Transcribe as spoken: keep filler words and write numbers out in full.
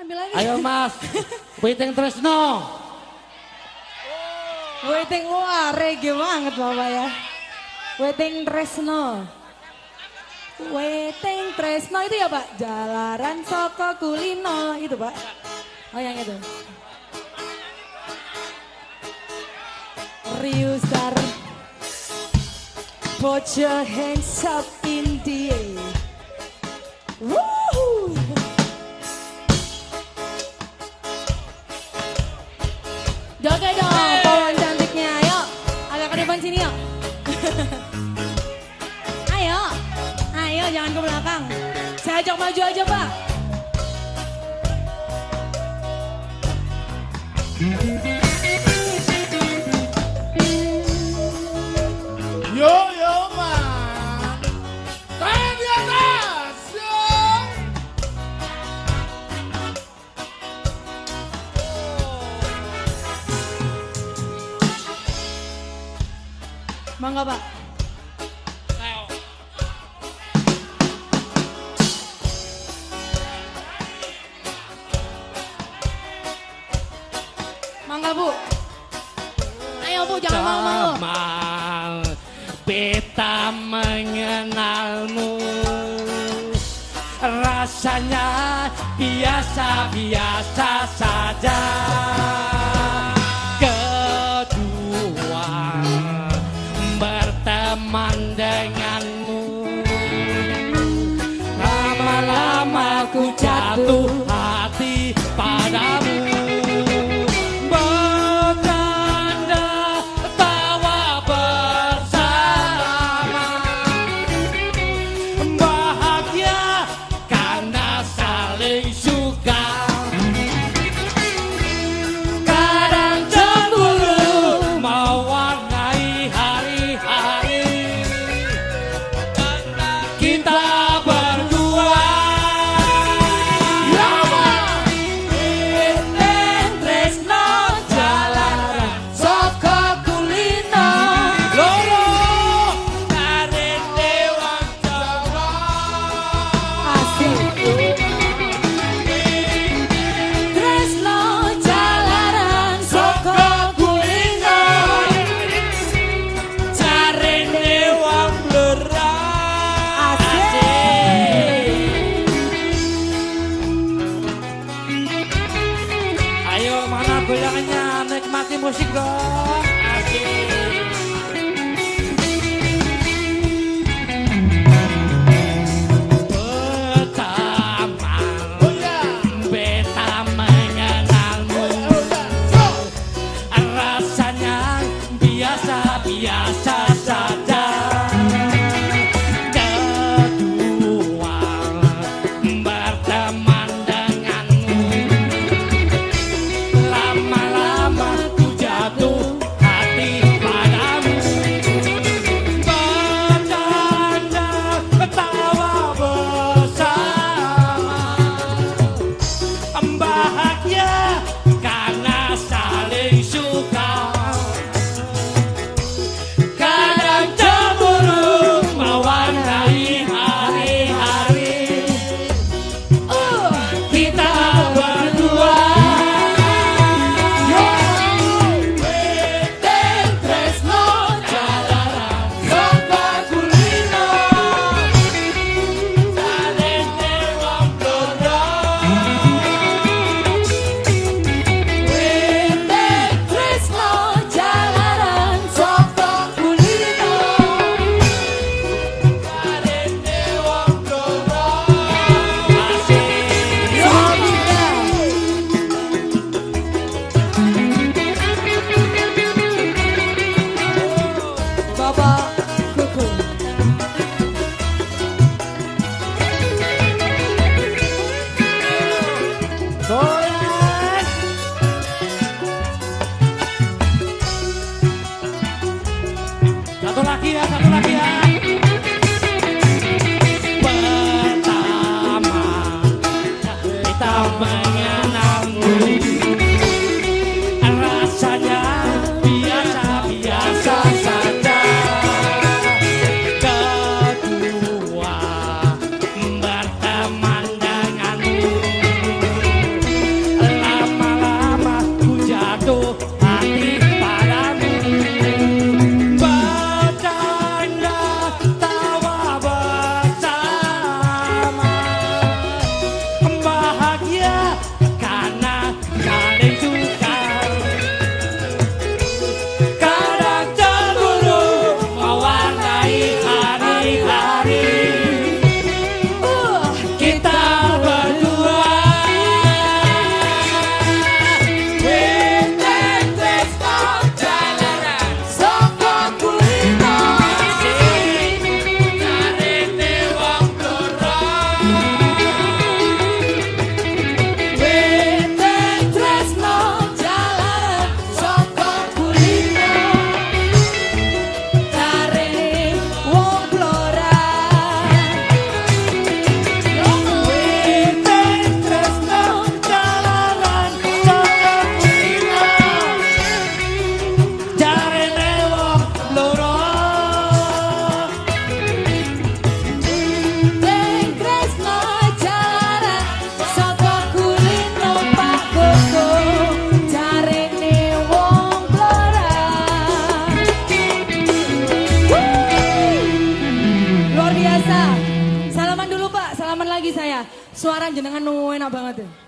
ambil lagi. Ayo Mas, Witing Tresno. Witing, wah reggae banget Bapak ya. Witing Tresno. Witing Tresno itu ya Pak? Jalaran Soko Kulino itu Pak. Oh yang itu. Riusar. Put your hands up in the air. Woo! Joget dong, pohon cantiknya. Ayo, agak ke depan sini yuk. Ayo, ayo jangan ke belakang. Saya ajak maju aja Pak. Yo yo man, tangan di atas, yo. Mangga Pak. Mangga Bu. Ayo Bu jangan malu-malu. Beta mengenalmu, rasanya biasa-biasa saja. Kedua, berteman denganmu, lama-lama ku jatuh hati padamu. Goyangannya nikmati musik dong. Asik. Pertama, oh ya. Beta mengenalmu, rasanya biasa-biasa saja. Kedua, berteman denganmu, lama-lama ku jatuh hati padamu. Bercanda, ketawa bersama, bahagia karena saling suka. Kadang cemburu mewarnai hari-hari uh, kita berdua. Satu lagi ya, satu lagi ya. Pertama, kita mengenalmu, rasanya biasa-biasa saja. Kedua, berteman denganmu, Suara jenengan nu enak banget ya.